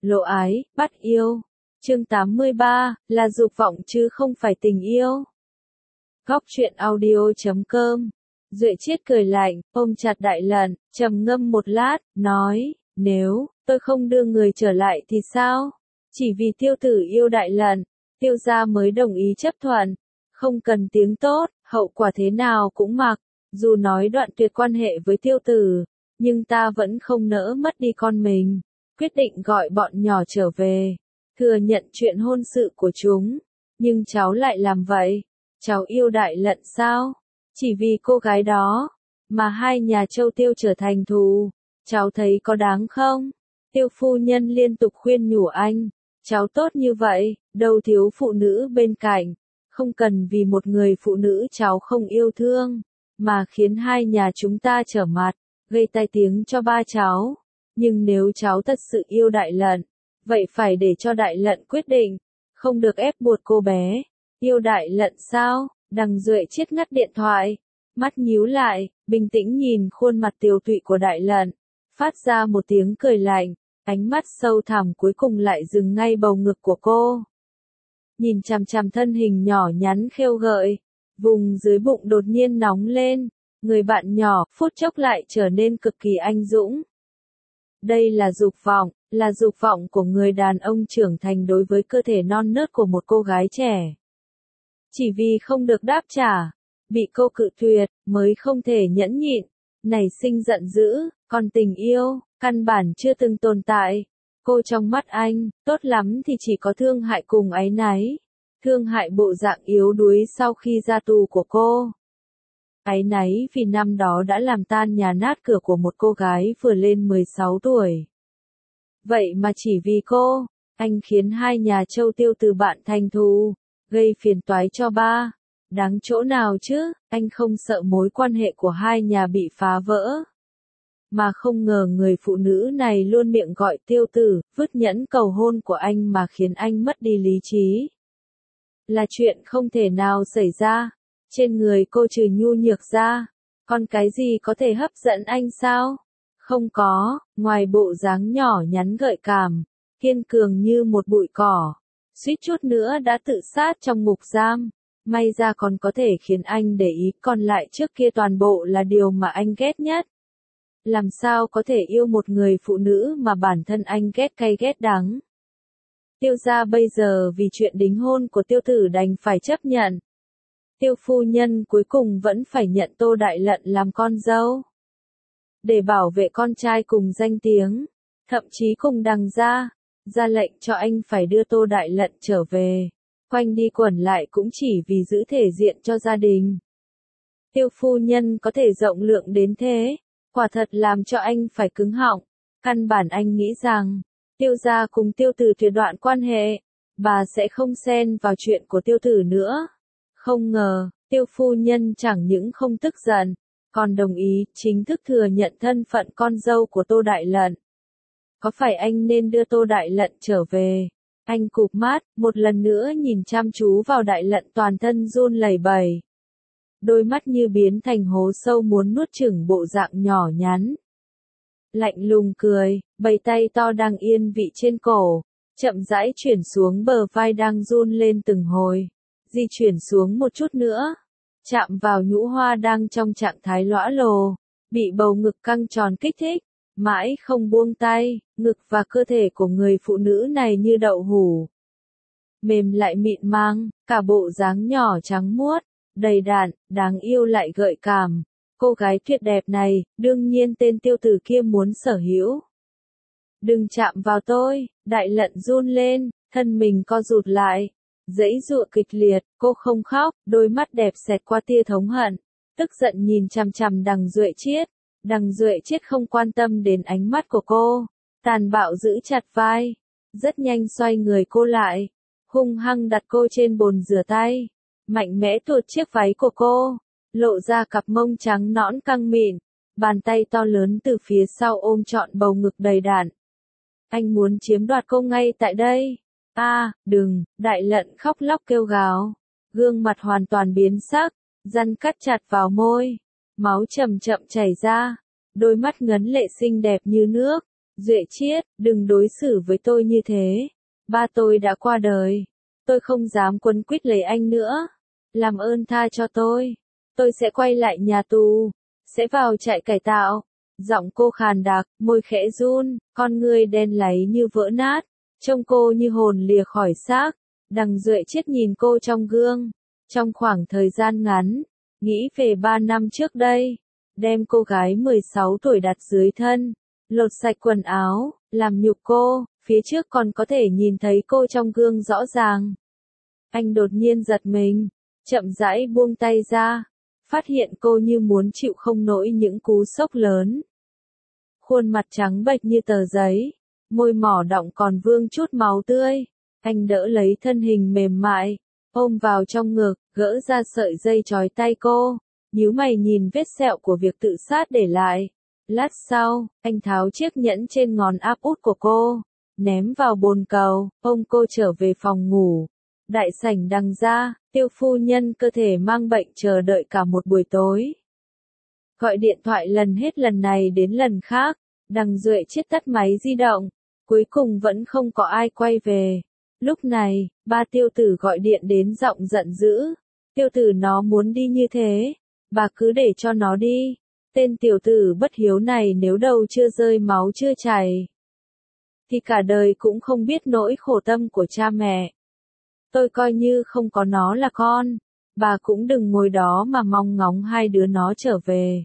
Lộ ái, bắt yêu. Chương 83, là dục vọng chứ không phải tình yêu. Góc truyện audio.com. Duệ Chiết cười lạnh, ôm chặt Đại Lận, trầm ngâm một lát, nói, nếu tôi không đưa người trở lại thì sao? Chỉ vì Tiêu tử yêu Đại Lận, Tiêu gia mới đồng ý chấp thuận, không cần tiếng tốt, hậu quả thế nào cũng mặc. Dù nói đoạn tuyệt quan hệ với Tiêu tử, nhưng ta vẫn không nỡ mất đi con mình. Quyết định gọi bọn nhỏ trở về, thừa nhận chuyện hôn sự của chúng. Nhưng cháu lại làm vậy. Cháu yêu Đại Lận sao? Chỉ vì cô gái đó, mà hai nhà Châu Tiêu trở thành thù. Cháu thấy có đáng không? Tiêu phu nhân liên tục khuyên nhủ anh. Cháu tốt như vậy, đâu thiếu phụ nữ bên cạnh. Không cần vì một người phụ nữ cháu không yêu thương, mà khiến hai nhà chúng ta trở mặt, gây tai tiếng cho ba cháu. Nhưng nếu cháu thật sự yêu Đại Lận, vậy phải để cho Đại Lận quyết định, không được ép buộc cô bé. Yêu Đại Lận sao? Đằng Duệ Chiết ngắt điện thoại, mắt nhíu lại, bình tĩnh nhìn khuôn mặt tiều tụy của Đại Lận, phát ra một tiếng cười lạnh, ánh mắt sâu thẳm cuối cùng lại dừng ngay bầu ngực của cô. Nhìn chằm chằm thân hình nhỏ nhắn khêu gợi, vùng dưới bụng đột nhiên nóng lên, người bạn nhỏ phút chốc lại trở nên cực kỳ anh dũng. Đây là dục vọng của người đàn ông trưởng thành đối với cơ thể non nớt của một cô gái trẻ. Chỉ vì không được đáp trả, bị cô cự tuyệt, mới không thể nhẫn nhịn, nảy sinh giận dữ, còn tình yêu, căn bản chưa từng tồn tại. Cô trong mắt anh, tốt lắm thì chỉ có thương hại cùng áy náy, thương hại bộ dạng yếu đuối sau khi ra tù của cô. Áy náy vì năm đó đã làm tan nhà nát cửa của một cô gái vừa lên 16 tuổi. Vậy mà chỉ vì cô, anh khiến hai nhà Châu Tiêu từ bạn thành thù, gây phiền toái cho ba. Đáng chỗ nào chứ, anh không sợ mối quan hệ của hai nhà bị phá vỡ. Mà không ngờ người phụ nữ này luôn miệng gọi Tiêu tử, vứt nhẫn cầu hôn của anh mà khiến anh mất đi lý trí. Là chuyện không thể nào xảy ra. Trên người cô trừ nhu nhược ra, còn cái gì có thể hấp dẫn anh sao? Không có, ngoài bộ dáng nhỏ nhắn gợi cảm, kiên cường như một bụi cỏ, suýt chút nữa đã tự sát trong ngục giam. May ra còn có thể khiến anh để ý, còn lại trước kia toàn bộ là điều mà anh ghét nhất. Làm sao có thể yêu một người phụ nữ mà bản thân anh ghét cay ghét đắng. Tiêu gia bây giờ vì chuyện đính hôn của Tiêu tử đành phải chấp nhận. Tiêu phu nhân cuối cùng vẫn phải nhận Tô Đại Lận làm con dâu. Để bảo vệ con trai cùng danh tiếng, thậm chí cùng đằng gia, ra lệnh cho anh phải đưa Tô Đại Lận trở về. Quanh đi quẩn lại cũng chỉ vì giữ thể diện cho gia đình. Tiêu phu nhân có thể rộng lượng đến thế, quả thật làm cho anh phải cứng họng. Căn bản anh nghĩ rằng, Tiêu gia cùng Tiêu tử tuyệt đoạn quan hệ, bà sẽ không xen vào chuyện của Tiêu tử nữa. Không ngờ, Tiêu phu nhân chẳng những không tức giận, còn đồng ý chính thức thừa nhận thân phận con dâu của Tô Đại Lận. Có phải anh nên đưa Tô Đại Lận trở về? Anh cụp mắt, một lần nữa nhìn chăm chú vào Đại Lận toàn thân run lẩy bẩy. Đôi mắt như biến thành hố sâu muốn nuốt chửng bộ dạng nhỏ nhắn. Lạnh lùng cười, bầy tay to đang yên vị trên cổ, chậm rãi chuyển xuống bờ vai đang run lên từng hồi. Di chuyển xuống một chút nữa, chạm vào nhũ hoa đang trong trạng thái lõa lồ, bị bầu ngực căng tròn kích thích, mãi không buông tay, ngực và cơ thể của người phụ nữ này như đậu hũ. Mềm lại mịn màng, cả bộ dáng nhỏ trắng muốt, đầy đặn, đáng yêu lại gợi cảm. Cô gái tuyệt đẹp này, đương nhiên tên Tiêu tử kia muốn sở hữu. Đừng chạm vào tôi, Đại Lận run lên, thân mình co rụt lại. Giãy giụa kịch liệt, cô không khóc, đôi mắt đẹp xẹt qua tia thống hận, tức giận nhìn chằm chằm đằng Duệ Chiết. Đằng Duệ Chiết không quan tâm đến ánh mắt của cô, tàn bạo giữ chặt vai, rất nhanh xoay người cô lại, hung hăng đặt cô trên bồn rửa tay, mạnh mẽ tuột chiếc váy của cô, lộ ra cặp mông trắng nõn căng mịn, bàn tay to lớn từ phía sau ôm trọn bầu ngực đầy đặn. Anh muốn chiếm đoạt cô ngay tại đây. Đừng, Đại Lận khóc lóc kêu gào, gương mặt hoàn toàn biến sắc, răng cắt chặt vào môi, máu chậm chậm chảy ra, đôi mắt ngấn lệ xinh đẹp như nước, Duệ Chiết, đừng đối xử với tôi như thế. Ba tôi đã qua đời. Tôi không dám quấn quýt lấy anh nữa. Làm ơn tha cho tôi. Tôi sẽ quay lại nhà tù. Sẽ vào trại cải tạo. Giọng cô khàn đặc, môi khẽ run, con ngươi đen láy như vỡ nát. Trông cô như hồn lìa khỏi xác. Đằng Duệ Chiết nhìn cô trong gương. Trong khoảng thời gian ngắn, nghĩ về 3 năm trước đây. Đem cô gái 16 tuổi đặt dưới thân. Lột sạch quần áo, làm nhục cô, phía trước còn có thể nhìn thấy cô trong gương rõ ràng. Anh đột nhiên giật mình, chậm rãi buông tay ra, phát hiện cô như muốn chịu không nổi những cú sốc lớn. Khuôn mặt trắng bệch như tờ giấy, môi mỏ đọng còn vương chút máu tươi. Anh đỡ lấy thân hình mềm mại, ôm vào trong ngực, gỡ ra sợi dây trói tay cô, nhíu mày nhìn vết sẹo của việc tự sát để lại. Lát sau, anh tháo chiếc nhẫn trên ngón áp út của cô, ném vào bồn cầu, ôm cô trở về phòng ngủ. Đại sảnh đằng ra, Tiêu phu nhân cơ thể mang bệnh chờ đợi cả một buổi tối. Gọi điện thoại lần hết lần này đến lần khác, đằng Duệ Chiết tắt máy di động, cuối cùng vẫn không có ai quay về. Lúc này, ba Tiêu tử gọi điện đến giọng giận dữ. Tiêu tử nó muốn đi như thế, bà cứ để cho nó đi. Tên tiểu tử bất hiếu này nếu đầu chưa rơi máu chưa chảy, thì cả đời cũng không biết nỗi khổ tâm của cha mẹ. Tôi coi như không có nó là con, bà cũng đừng ngồi đó mà mong ngóng hai đứa nó trở về.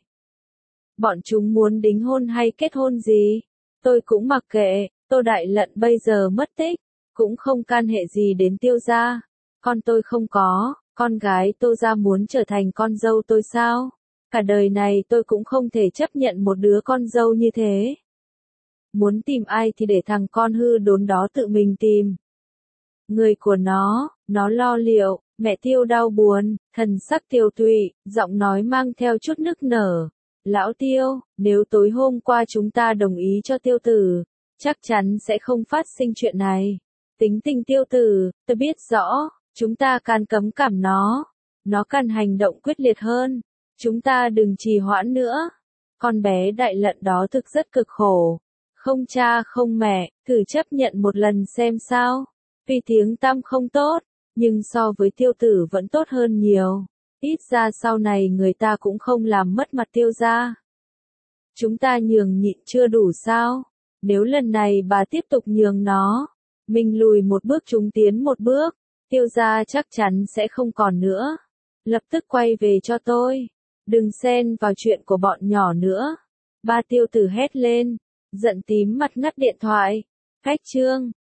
Bọn chúng muốn đính hôn hay kết hôn gì, tôi cũng mặc kệ. Tô Đại Lận bây giờ mất tích, cũng không can hệ gì đến Tiêu gia. Con tôi không có, con gái Tô gia muốn trở thành con dâu tôi sao? Cả đời này tôi cũng không thể chấp nhận một đứa con dâu như thế. Muốn tìm ai thì để thằng con hư đốn đó tự mình tìm. Người của nó lo liệu. Mẹ Tiêu đau buồn, thần sắc tiều tụy, giọng nói mang theo chút nức nở. Lão Tiêu, nếu tối hôm qua chúng ta đồng ý cho Tiêu tử, chắc chắn sẽ không phát sinh chuyện này. Tính tình Tiêu tử, tôi biết rõ, chúng ta can cấm cảm nó cần hành động quyết liệt hơn. Chúng ta đừng trì hoãn nữa. Con bé Đại Lận đó thực rất cực khổ. Không cha không mẹ, thử chấp nhận một lần xem sao. Tuy tiếng tăm không tốt, nhưng so với Tiêu tử vẫn tốt hơn nhiều. Ít ra sau này người ta cũng không làm mất mặt Tiêu gia. Chúng ta nhường nhịn chưa đủ sao? Nếu lần này bà tiếp tục nhường nó, mình lùi một bước chúng tiến một bước, Tiêu gia chắc chắn sẽ không còn nữa. Lập tức quay về cho tôi. Đừng xen vào chuyện của bọn nhỏ nữa. Ba Tiêu tử hét lên, giận tím mặt ngắt điện thoại. Khách trương.